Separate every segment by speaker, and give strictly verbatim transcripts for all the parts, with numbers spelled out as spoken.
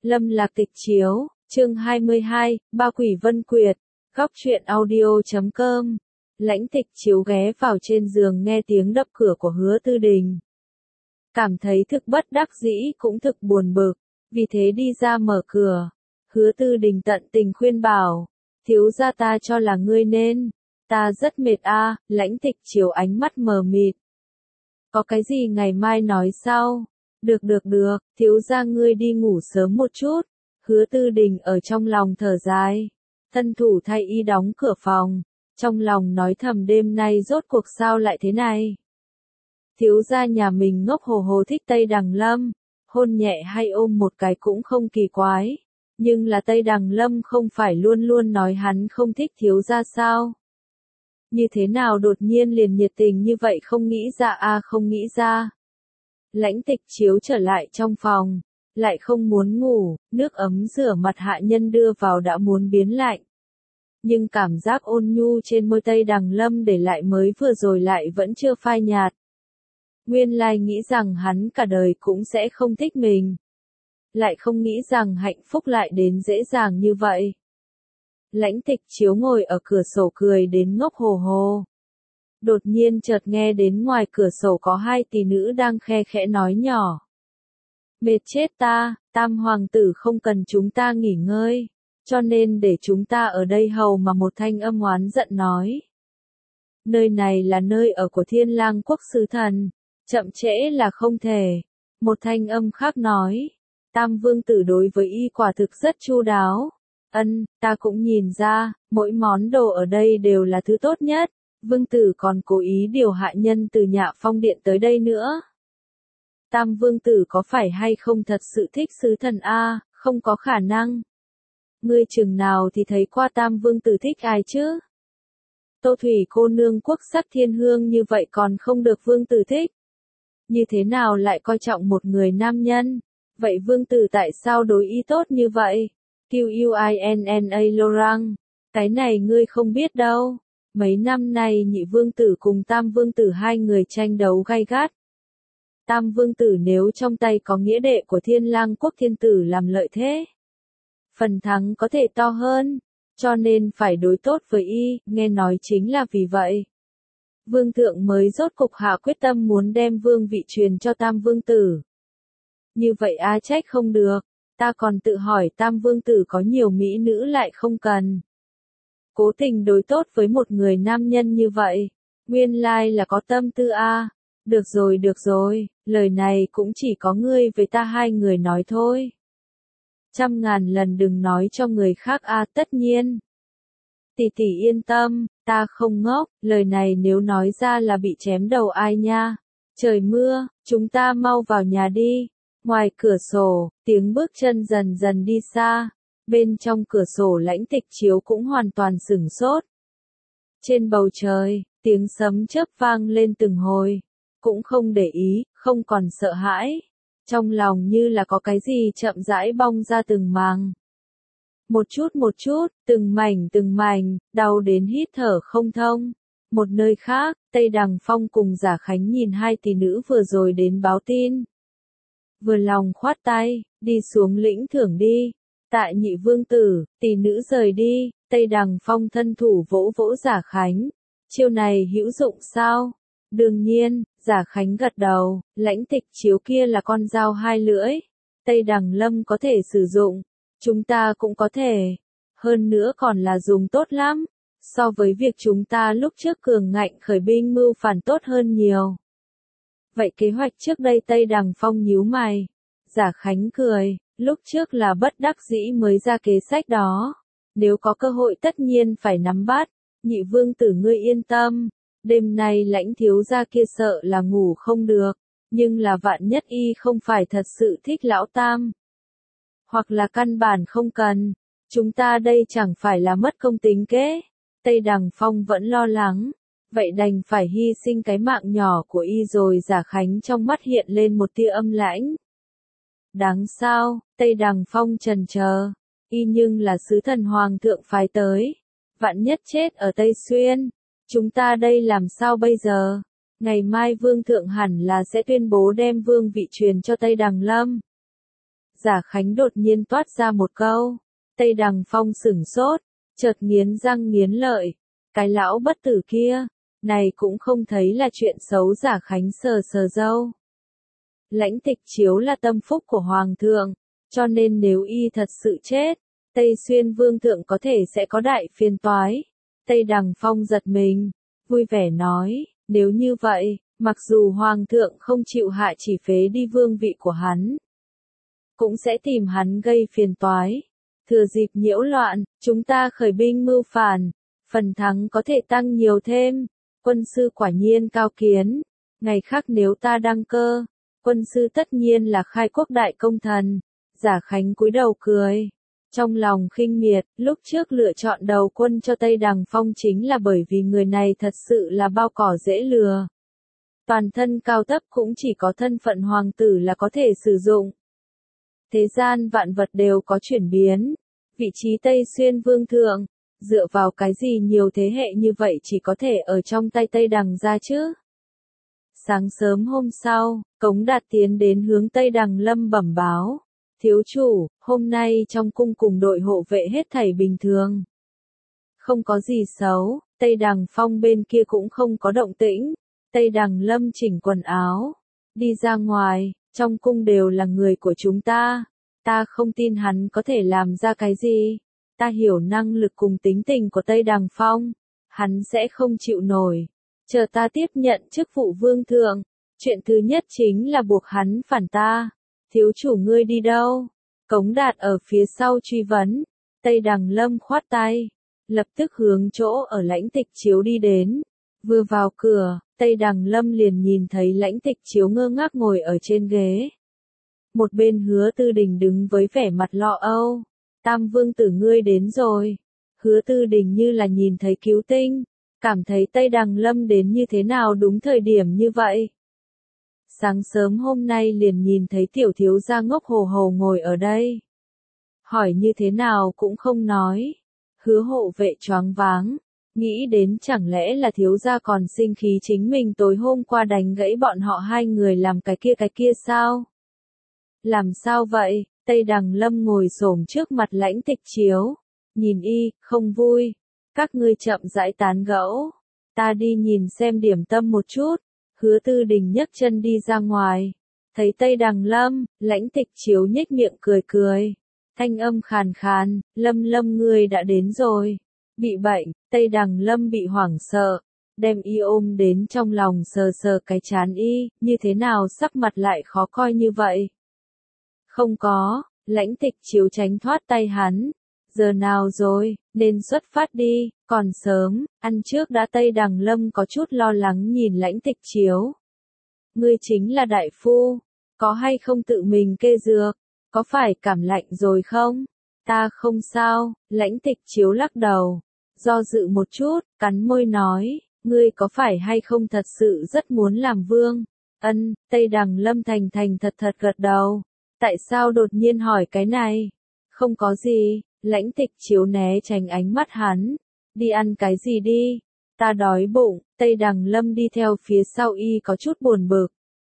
Speaker 1: Lâm Lạc Tịch chiếu, chương hai mươi hai, Ba Quỷ Vân Quyệt, góc truyện audio chấm com. Lãnh Tịch chiếu ghé vào trên giường nghe tiếng đập cửa của Hứa Tư Đình. Cảm thấy thực bất đắc dĩ cũng thực buồn bực, vì thế đi ra mở cửa. Hứa Tư Đình tận tình khuyên bảo, thiếu gia ta cho là ngươi nên, ta rất mệt a. Lãnh Tịch chiếu ánh mắt mờ mịt. Có cái gì ngày mai nói sau? Được được được, thiếu gia ngươi đi ngủ sớm một chút. Hứa Tư Đình ở trong lòng thở dài, thân thủ thay y đóng cửa phòng, trong lòng nói thầm đêm nay rốt cuộc sao lại thế này. Thiếu gia nhà mình ngốc hồ hồ thích Tây Đằng Lâm, hôn nhẹ hay ôm một cái cũng không kỳ quái, nhưng là Tây Đằng Lâm không phải luôn luôn nói hắn không thích thiếu gia sao? Như thế nào đột nhiên liền nhiệt tình như vậy, không nghĩ ra a à, không nghĩ ra. Lãnh Tịch chiếu trở lại trong phòng, lại không muốn ngủ, nước ấm rửa mặt hạ nhân đưa vào đã muốn biến lạnh. Nhưng cảm giác ôn nhu trên môi Tây Đằng Lâm để lại mới vừa rồi lại vẫn chưa phai nhạt. Nguyên lai nghĩ rằng hắn cả đời cũng sẽ không thích mình. Lại không nghĩ rằng hạnh phúc lại đến dễ dàng như vậy. Lãnh Tịch chiếu ngồi ở cửa sổ cười đến ngốc hồ hồ. Đột nhiên chợt nghe đến ngoài cửa sổ có hai tỷ nữ đang khe khẽ nói nhỏ. Mệt chết ta, Tam hoàng tử không cần chúng ta nghỉ ngơi, cho nên để chúng ta ở đây hầu mà. Một thanh âm oán giận nói. Nơi này là nơi ở của Thiên Lang quốc sứ thần, chậm trễ là không thể. Một thanh âm khác nói. Tam vương tử đối với y quả thực rất chu đáo. Ân, ta cũng nhìn ra, mỗi món đồ ở đây đều là thứ tốt nhất. Vương tử còn cố ý điều hạ nhân từ Nhạ Phong điện tới đây nữa. Tam vương tử có phải hay không thật sự thích sứ thần a? Không có khả năng. Ngươi chừng nào thì thấy qua Tam vương tử thích ai chứ? Tô Thủy cô nương quốc sắc thiên hương như vậy còn không được vương tử thích. Như thế nào lại coi trọng một người nam nhân? Vậy vương tử tại sao đối ý tốt như vậy? Q U I N N A Laurent, cái này ngươi không biết đâu. Mấy năm nay nhị vương tử cùng tam vương tử hai người tranh đấu gay gắt. Tam vương tử nếu trong tay có nghĩa đệ của Thiên Lang quốc thiên tử làm lợi thế, phần thắng có thể to hơn, cho nên phải đối tốt với y, nghe nói chính là vì vậy. Vương thượng mới rốt cục hạ quyết tâm muốn đem vương vị truyền cho tam vương tử. Như vậy a trách không được, ta còn tự hỏi tam vương tử có nhiều mỹ nữ lại không cần. Cố tình đối tốt với một người nam nhân như vậy, nguyên lai là có tâm tư a. Được rồi được rồi, lời này cũng chỉ có ngươi với ta hai người nói thôi. Trăm ngàn lần đừng nói cho người khác a. Tất nhiên. Tỷ tỷ yên tâm, ta không ngốc, lời này nếu nói ra là bị chém đầu ai nha. Trời mưa, chúng ta mau vào nhà đi. Ngoài cửa sổ, tiếng bước chân dần dần đi xa. Bên trong cửa sổ Lãnh Tịch chiếu cũng hoàn toàn sửng sốt. Trên bầu trời, tiếng sấm chớp vang lên từng hồi. Cũng không để ý, không còn sợ hãi. Trong lòng như là có cái gì chậm rãi bong ra từng màng. Một chút một chút, từng mảnh từng mảnh, đau đến hít thở không thông. Một nơi khác, Tây Đằng Phong cùng Giả Khánh nhìn hai tỷ nữ vừa rồi đến báo tin. Vừa lòng khoát tay, đi xuống lĩnh thưởng đi. Tạ nhị vương tử, tỷ nữ rời đi, Tây Đằng Phong thân thủ vỗ vỗ Giả Khánh. Chiêu này hữu dụng sao? Đương nhiên, Giả Khánh gật đầu, Lãnh Tịch chiếu kia là con dao hai lưỡi. Tây Đằng Lâm có thể sử dụng, chúng ta cũng có thể. Hơn nữa còn là dùng tốt lắm, so với việc chúng ta lúc trước cường ngạnh khởi binh mưu phản tốt hơn nhiều. Vậy kế hoạch trước đây Tây Đằng Phong nhíu mày. Giả Khánh cười, lúc trước là bất đắc dĩ mới ra kế sách đó. Nếu có cơ hội tất nhiên phải nắm bắt. Nhị vương tử ngươi yên tâm. Đêm nay Lãnh thiếu gia kia sợ là ngủ không được. Nhưng là vạn nhất y không phải thật sự thích lão tam. Hoặc là căn bản không cần. Chúng ta đây chẳng phải là mất công tính kế. Tây Đằng Phong vẫn lo lắng. Vậy đành phải hy sinh cái mạng nhỏ của y rồi. Giả Khánh trong mắt hiện lên một tia âm lãnh. Đáng sao, Tây Đằng Phong trần chờ, y nhưng là sứ thần hoàng thượng phái tới. Vạn nhất chết ở Tây Xuyên, chúng ta đây làm sao bây giờ? Ngày mai vương thượng hẳn là sẽ tuyên bố đem vương vị truyền cho Tây Đằng Lâm. Giả Khánh đột nhiên toát ra một câu. Tây Đằng Phong sửng sốt, chợt nghiến răng nghiến lợi. Cái lão bất tử kia, này cũng không thấy là chuyện xấu. Giả Khánh sờ sờ râu. Lãnh Tịch Chiếu là tâm phúc của Hoàng thượng, cho nên nếu y thật sự chết, Tây Xuyên Vương thượng có thể sẽ có đại phiền toái. Tây Đằng Phong giật mình, vui vẻ nói, nếu như vậy, mặc dù Hoàng thượng không chịu hạ chỉ phế đi vương vị của hắn, cũng sẽ tìm hắn gây phiền toái. Thừa dịp nhiễu loạn, chúng ta khởi binh mưu phản, phần thắng có thể tăng nhiều thêm. Quân sư quả nhiên cao kiến, ngày khác nếu ta đăng cơ, quân sư tất nhiên là khai quốc đại công thần. Giả Khánh cúi đầu cười, trong lòng khinh miệt, lúc trước lựa chọn đầu quân cho Tây Đằng Phong chính là bởi vì người này thật sự là bao cỏ dễ lừa. Toàn thân cao thấp cũng chỉ có thân phận hoàng tử là có thể sử dụng. Thế gian vạn vật đều có chuyển biến, vị trí Tây Xuyên Vương thượng, dựa vào cái gì nhiều thế hệ như vậy chỉ có thể ở trong tay Tây Đằng ra chứ? Sáng sớm hôm sau, Cống Đạt tiến đến hướng Tây Đằng Lâm bẩm báo. Thiếu chủ, hôm nay trong cung cùng đội hộ vệ hết thảy bình thường. Không có gì xấu, Tây Đằng Phong bên kia cũng không có động tĩnh. Tây Đằng Lâm chỉnh quần áo, đi ra ngoài, trong cung đều là người của chúng ta. Ta không tin hắn có thể làm ra cái gì. Ta hiểu năng lực cùng tính tình của Tây Đằng Phong. Hắn sẽ không chịu nổi. Chờ ta tiếp nhận chức vụ vương thượng. Chuyện thứ nhất chính là buộc hắn phản ta. Thiếu chủ ngươi đi đâu? Cống Đạt ở phía sau truy vấn. Tây Đằng Lâm khoát tay, lập tức hướng chỗ ở Lãnh Tịch Chiếu đi đến. Vừa vào cửa, Tây Đằng Lâm liền nhìn thấy Lãnh Tịch Chiếu ngơ ngác ngồi ở trên ghế. Một bên Hứa Tư Đình đứng với vẻ mặt lo âu. Tam vương tử ngươi đến rồi. Hứa Tư Đình như là nhìn thấy cứu tinh, cảm thấy Tây Đằng Lâm đến như thế nào đúng thời điểm như vậy. Sáng sớm hôm nay liền nhìn thấy tiểu thiếu gia ngốc hồ hồ ngồi ở đây. Hỏi như thế nào cũng không nói. Hứa hộ vệ choáng váng, nghĩ đến chẳng lẽ là thiếu gia còn sinh khí chính mình tối hôm qua đánh gãy bọn họ hai người làm cái kia cái kia sao? Làm sao vậy? Tây Đằng Lâm ngồi xổm trước mặt Lãnh Tịch Chiếu, nhìn y, không vui. Các ngươi chậm rãi tán gẫu, ta đi nhìn xem điểm tâm một chút. Hứa Tư Đình nhấc chân đi ra ngoài, thấy Tây Đằng Lâm, Lãnh Tịch Chiếu nhếch miệng cười cười, thanh âm khàn khàn, Lâm Lâm ngươi đã đến rồi. Bị bệnh, Tây Đằng Lâm bị hoảng sợ, đem y ôm đến trong lòng sờ sờ cái trán y, như thế nào sắc mặt lại khó coi như vậy? Không có, Lãnh Tịch Chiếu tránh thoát tay hắn. Giờ nào rồi, nên xuất phát đi, còn sớm, ăn trước đã. Tây Đằng Lâm có chút lo lắng nhìn Lãnh Tịch Chiếu. Ngươi chính là đại phu, có hay không tự mình kê dược, có phải cảm lạnh rồi không? Ta không sao, Lãnh Tịch Chiếu lắc đầu, do dự một chút, cắn môi nói, ngươi có phải hay không thật sự rất muốn làm vương? Ân, Tây Đằng Lâm thành thành thật thật gật đầu. Tại sao đột nhiên hỏi cái này? Không có gì. Lãnh Tịch Chiếu né tránh ánh mắt hắn. Đi ăn cái gì đi? Ta đói bụng. Tây Đằng Lâm đi theo phía sau y có chút buồn bực.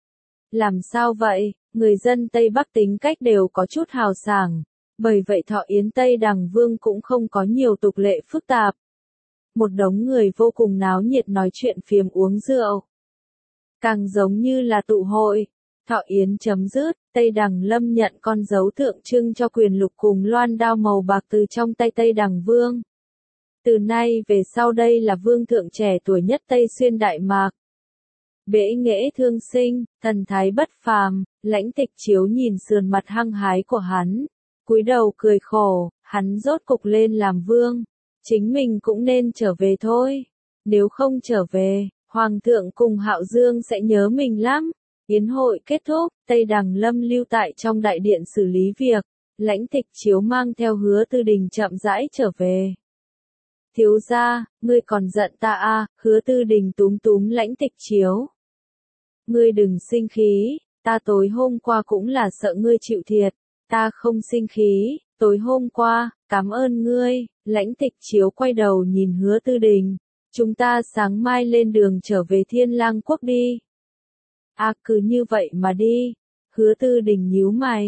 Speaker 1: Làm sao vậy? Người dân Tây Bắc tính cách đều có chút hào sảng. Bởi vậy thọ yến Tây Đằng Vương cũng không có nhiều tục lệ phức tạp. Một đống người vô cùng náo nhiệt nói chuyện phiếm uống rượu. Càng giống như là tụ hội. Thọ yến chấm dứt, Tây Đằng Lâm nhận con dấu tượng trưng cho quyền lục cùng loan đao màu bạc từ trong tay Tây Đằng Vương. Từ nay về sau đây là vương thượng trẻ tuổi nhất Tây Xuyên Đại Mạc. Bể nghệ thương sinh, thần thái bất phàm. Lãnh Tịch Chiếu nhìn sườn mặt hăng hái của hắn, cúi đầu cười khổ, hắn rốt cục lên làm vương, chính mình cũng nên trở về thôi. Nếu không trở về, Hoàng thượng cùng Hạo Dương sẽ nhớ mình lắm. Yến hội kết thúc, Tây Đằng Lâm lưu tại trong đại điện xử lý việc. Lãnh Tịch Chiếu mang theo Hứa Tư Đình chậm rãi trở về. Thiếu gia, ngươi còn giận ta à? Hứa Tư Đình túm túm Lãnh Tịch Chiếu. Ngươi đừng sinh khí, ta tối hôm qua cũng là sợ ngươi chịu thiệt. Ta không sinh khí, tối hôm qua, cảm ơn ngươi. Lãnh Tịch Chiếu quay đầu nhìn Hứa Tư Đình. Chúng ta sáng mai lên đường trở về Thiên Lang Quốc đi. À cứ như vậy mà đi. Hứa Tư Đình nhíu mày.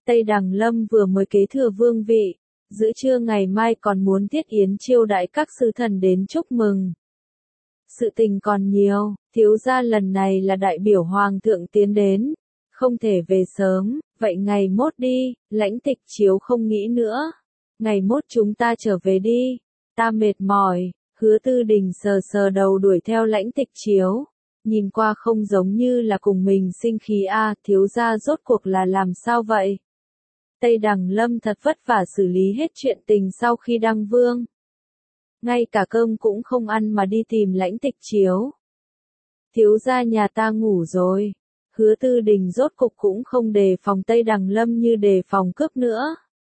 Speaker 1: Tây Đằng Lâm vừa mới kế thừa vương vị, giữa trưa ngày mai còn muốn thiết yến chiêu đãi các sứ thần đến chúc mừng. Sự tình còn nhiều, thiếu gia lần này là đại biểu hoàng thượng tiến đến, không thể về sớm, vậy ngày mốt đi, Lãnh Tịch Chiếu không nghĩ nữa. Ngày mốt chúng ta trở về đi, ta mệt mỏi. Hứa Tư Đình sờ sờ đầu đuổi theo Lãnh Tịch Chiếu, nhìn qua không giống như là cùng mình sinh khí a, thiếu gia rốt cuộc là làm sao vậy? Tây Đằng Lâm thật vất vả xử lý hết chuyện tình sau khi đăng vương. Ngay cả cơm cũng không ăn mà đi tìm Lãnh Tịch Chiếu. Thiếu gia nhà ta ngủ rồi. Hứa Tư Đình rốt cục cũng không đề phòng Tây Đằng Lâm như đề phòng cướp nữa.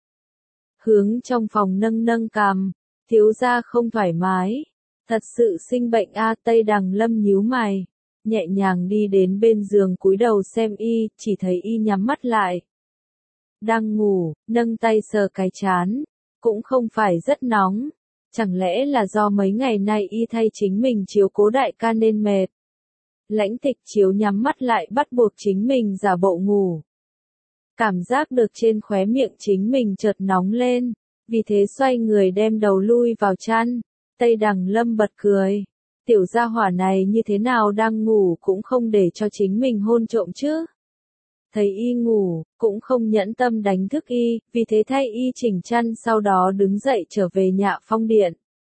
Speaker 1: Hướng trong phòng nâng nâng cằm, thiếu gia không thoải mái. Thật sự sinh bệnh a, Tây Đằng Lâm nhíu mày, nhẹ nhàng đi đến bên giường cúi đầu xem y, chỉ thấy y nhắm mắt lại. Đang ngủ, nâng tay sờ cái trán, cũng không phải rất nóng. Chẳng lẽ là do mấy ngày nay y thay chính mình chiếu cố đại ca nên mệt. Lãnh Tịch Chiếu nhắm mắt lại bắt buộc chính mình giả bộ ngủ. Cảm giác được trên khóe miệng chính mình chợt nóng lên, vì thế xoay người đem đầu lui vào chăn. Tây Đằng Lâm bật cười. Tiểu gia hỏa này như thế nào đang ngủ cũng không để cho chính mình hôn trộm chứ. Thấy y ngủ, cũng không nhẫn tâm đánh thức y, vì thế thay y chỉnh chăn sau đó đứng dậy trở về Nhạ Phong điện.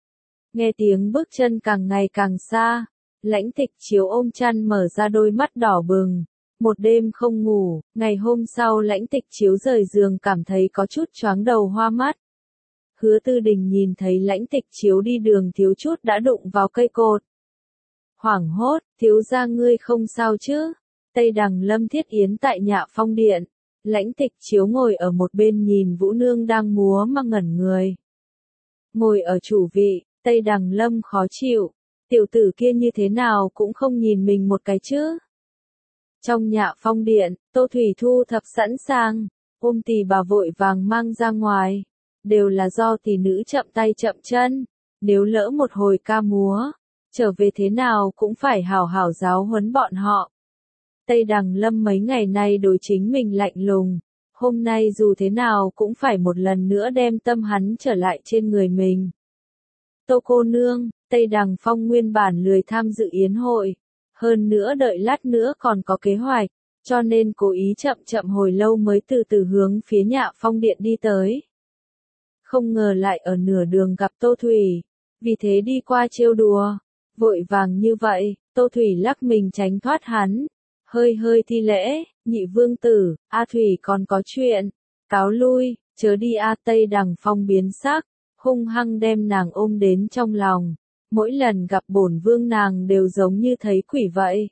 Speaker 1: Nghe tiếng bước chân càng ngày càng xa, Lãnh Tịch Chiếu ôm chăn mở ra đôi mắt đỏ bừng. Một đêm không ngủ, ngày hôm sau Lãnh Tịch Chiếu rời giường cảm thấy có chút choáng đầu hoa mắt. Hứa Tư Đình nhìn thấy Lãnh Tịch Chiếu đi đường thiếu chút đã đụng vào cây cột. Hoảng hốt, thiếu gia ngươi không sao chứ? Tây Đằng Lâm thiết yến tại Nhạ Phong điện. Lãnh Tịch Chiếu ngồi ở một bên nhìn Vũ Nương đang múa mà ngẩn người. Ngồi ở chủ vị, Tây Đằng Lâm khó chịu. Tiểu tử kia như thế nào cũng không nhìn mình một cái chứ. Trong Nhạ Phong điện, Tô Thủy thu thập sẵn sàng, ôm Tỳ bà vội vàng mang ra ngoài. Đều là do tỷ nữ chậm tay chậm chân, nếu lỡ một hồi ca múa, trở về thế nào cũng phải hảo hảo giáo huấn bọn họ. Tây Đằng Lâm mấy ngày nay đối chính mình lạnh lùng, hôm nay dù thế nào cũng phải một lần nữa đem tâm hắn trở lại trên người mình. Tô cô nương, Tây Đằng Phong nguyên bản lười tham dự yến hội, hơn nữa đợi lát nữa còn có kế hoạch, cho nên cố ý chậm chậm hồi lâu mới từ từ hướng phía Nhạ Phong điện đi tới. Không ngờ lại ở nửa đường gặp Tô Thủy, vì thế đi qua trêu đùa, vội vàng như vậy, Tô Thủy lắc mình tránh thoát hắn, hơi hơi thi lễ, nhị vương tử, A Thủy còn có chuyện, cáo lui, chớ đi A. Tây Đằng Phong biến sắc, hung hăng đem nàng ôm đến trong lòng, mỗi lần gặp bổn vương nàng đều giống như thấy quỷ vậy.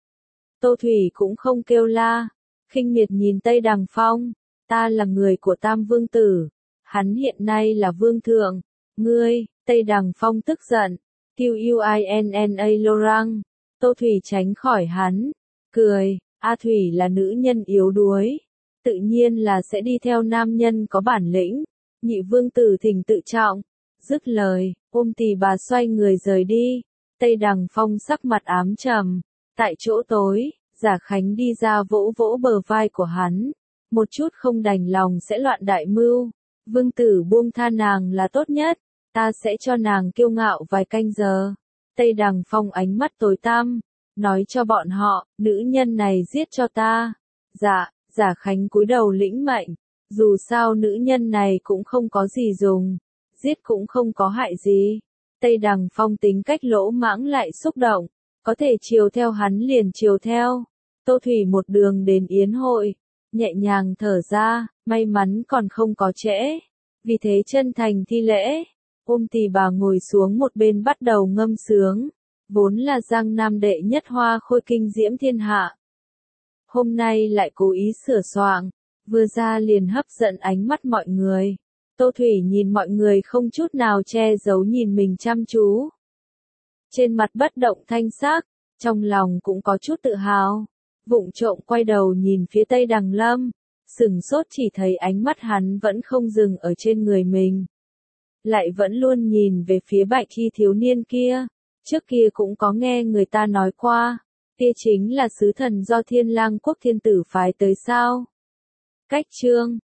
Speaker 1: Tô Thủy cũng không kêu la, khinh miệt nhìn Tây Đằng Phong, ta là người của Tam Vương Tử. Hắn hiện nay là vương thượng, ngươi, Tây Đằng Phong tức giận, kêu Uinna Lorang, Tô Thủy tránh khỏi hắn, cười, A Thủy là nữ nhân yếu đuối, tự nhiên là sẽ đi theo nam nhân có bản lĩnh, nhị vương tử thỉnh tự trọng, dứt lời, ôm Tỳ bà xoay người rời đi, Tây Đằng Phong sắc mặt ám trầm, tại chỗ tối, Giả Khánh đi ra vỗ vỗ bờ vai của hắn, một chút không đành lòng sẽ loạn đại mưu. Vương tử buông tha nàng là tốt nhất, ta sẽ cho nàng kiêu ngạo vài canh giờ. Tây Đằng Phong ánh mắt tối tăm, nói cho bọn họ, nữ nhân này giết cho ta. Dạ, Giả Khánh cúi đầu lĩnh mệnh, dù sao nữ nhân này cũng không có gì dùng, giết cũng không có hại gì. Tây Đằng Phong tính cách lỗ mãng lại xúc động, có thể chiều theo hắn liền chiều theo. Tô Thủy một đường đến yến hội, nhẹ nhàng thở ra, may mắn còn không có trễ, vì thế chân thành thi lễ, ôm Tỳ bà ngồi xuống một bên bắt đầu ngâm sướng, vốn là Giang Nam đệ nhất hoa khôi kinh diễm thiên hạ. Hôm nay lại cố ý sửa soạn, vừa ra liền hấp dẫn ánh mắt mọi người. Tô Thủy nhìn mọi người không chút nào che giấu nhìn mình chăm chú. Trên mặt bất động thanh sắc, trong lòng cũng có chút tự hào. Vụng trộm quay đầu nhìn phía Tây Đằng Lâm, sừng sốt chỉ thấy ánh mắt hắn vẫn không dừng ở trên người mình. Lại vẫn luôn nhìn về phía Bạch Y thiếu niên kia, trước kia cũng có nghe người ta nói qua, kia chính là sứ thần do Thiên Lang quốc thiên tử phái tới sao. Cách chương